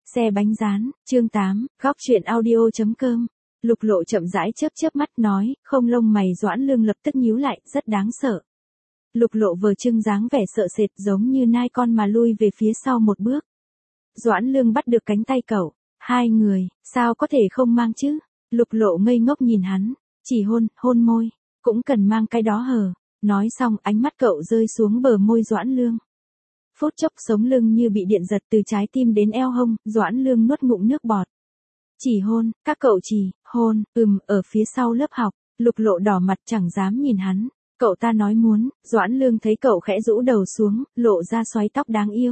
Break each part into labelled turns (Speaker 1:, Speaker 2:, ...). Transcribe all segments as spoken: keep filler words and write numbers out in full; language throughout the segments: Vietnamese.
Speaker 1: Xe bánh rán, chương tám, góc truyện audio chấm com. Lục Lộ chậm rãi chớp chớp mắt nói, không lông mày Doãn Lương lập tức nhíu lại, rất đáng sợ. Lục Lộ vừa trưng dáng vẻ sợ sệt giống như nai con mà lui về phía sau một bước. Doãn Lương bắt được cánh tay cậu, hai người, sao có thể không mang chứ? Lục Lộ ngây ngốc nhìn hắn, chỉ hôn, hôn môi, cũng cần mang cái đó hờ. Nói xong ánh mắt cậu rơi xuống bờ môi Doãn Lương. Phút chốc sống lưng như bị điện giật từ trái tim đến eo hông, Doãn Lương nuốt ngụm nước bọt. Chỉ hôn, các cậu chỉ, hôn, ừm, ở phía sau lớp học, Lục Lộ đỏ mặt chẳng dám nhìn hắn. Cậu ta nói muốn, Doãn Lương thấy cậu khẽ rũ đầu xuống, lộ ra xoáy tóc đáng yêu.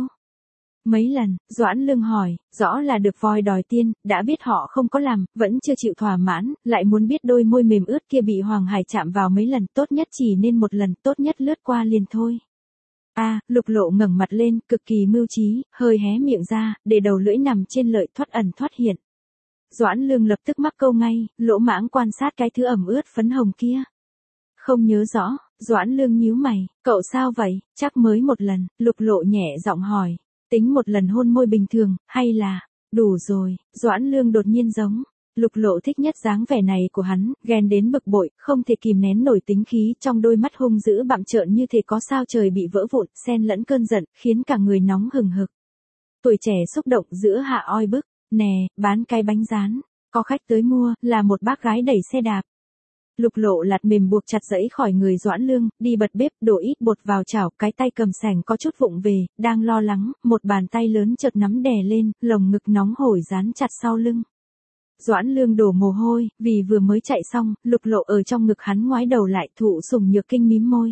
Speaker 1: Mấy lần, Doãn Lương hỏi, rõ là được voi đòi tiên, đã biết họ không có làm, vẫn chưa chịu thỏa mãn, lại muốn biết đôi môi mềm ướt kia bị Hoàng Hải chạm vào mấy lần, tốt nhất chỉ nên một lần, tốt nhất lướt qua liền thôi. A, à, Lục Lộ ngẩng mặt lên, cực kỳ mưu trí, hơi hé miệng ra, để đầu lưỡi nằm trên lợi thoát ẩn thoát hiện. Doãn Lương lập tức mắc câu ngay, lỗ mãng quan sát cái thứ ẩm ướt phấn hồng kia. Không nhớ rõ, Doãn Lương nhíu mày, cậu sao vậy, chắc mới một lần, Lục Lộ nhẹ giọng hỏi, tính một lần hôn môi bình thường, hay là, đủ rồi, Doãn Lương đột nhiên giống. Lục Lộ thích nhất dáng vẻ này của hắn, ghen đến bực bội, không thể kìm nén nổi tính khí, trong đôi mắt hung dữ bặm trợn như thể có sao trời bị vỡ vụn, xen lẫn cơn giận, khiến cả người nóng hừng hực. Tuổi trẻ xúc động giữa hạ oi bức, nè, bán cái bánh rán, có khách tới mua, là một bác gái đẩy xe đạp. Lục Lộ lạt mềm buộc chặt dẫy khỏi người Doãn Lương, đi bật bếp, đổ ít bột vào chảo, cái tay cầm sành có chút vụng về, đang lo lắng, một bàn tay lớn chợt nắm đè lên, lồng ngực nóng hổi dán chặt sau lưng. Doãn Lương đổ mồ hôi, vì vừa mới chạy xong, Lục Lộ ở trong ngực hắn ngoái đầu lại, thụ sủng nhược kinh mím môi.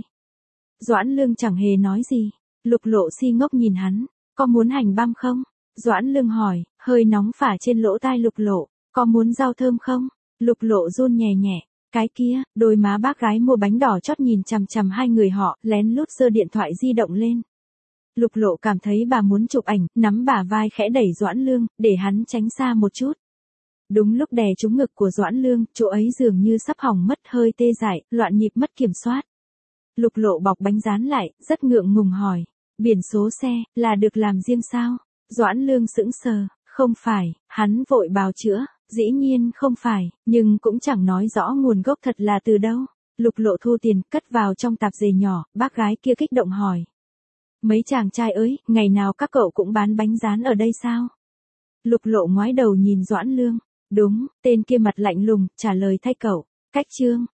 Speaker 1: Doãn Lương chẳng hề nói gì, Lục Lộ si ngốc nhìn hắn, có muốn hành băm không? Doãn Lương hỏi, hơi nóng phả trên lỗ tai Lục Lộ, có muốn rau thơm không? Lục Lộ run nhẹ nhẹ, cái kia, đôi má bác gái mua bánh đỏ chót nhìn chằm chằm hai người họ, lén lút giơ điện thoại di động lên. Lục Lộ cảm thấy bà muốn chụp ảnh, nắm bả vai khẽ đẩy Doãn Lương, để hắn tránh xa một chút. Đúng lúc đè trúng ngực của Doãn Lương, chỗ ấy dường như sắp hỏng mất, hơi tê dại, loạn nhịp mất kiểm soát. Lục Lộ bọc bánh rán lại, rất ngượng ngùng hỏi, biển số xe, là được làm riêng sao? Doãn Lương sững sờ, không phải, hắn vội bào chữa, dĩ nhiên không phải, nhưng cũng chẳng nói rõ nguồn gốc thật là từ đâu. Lục Lộ thu tiền, cất vào trong tạp dề nhỏ, bác gái kia kích động hỏi. Mấy chàng trai ơi, ngày nào các cậu cũng bán bánh rán ở đây sao? Lục Lộ ngoái đầu nhìn Doãn Lương. Đúng, tên kia mặt lạnh lùng, trả lời thay cậu. Cách chương.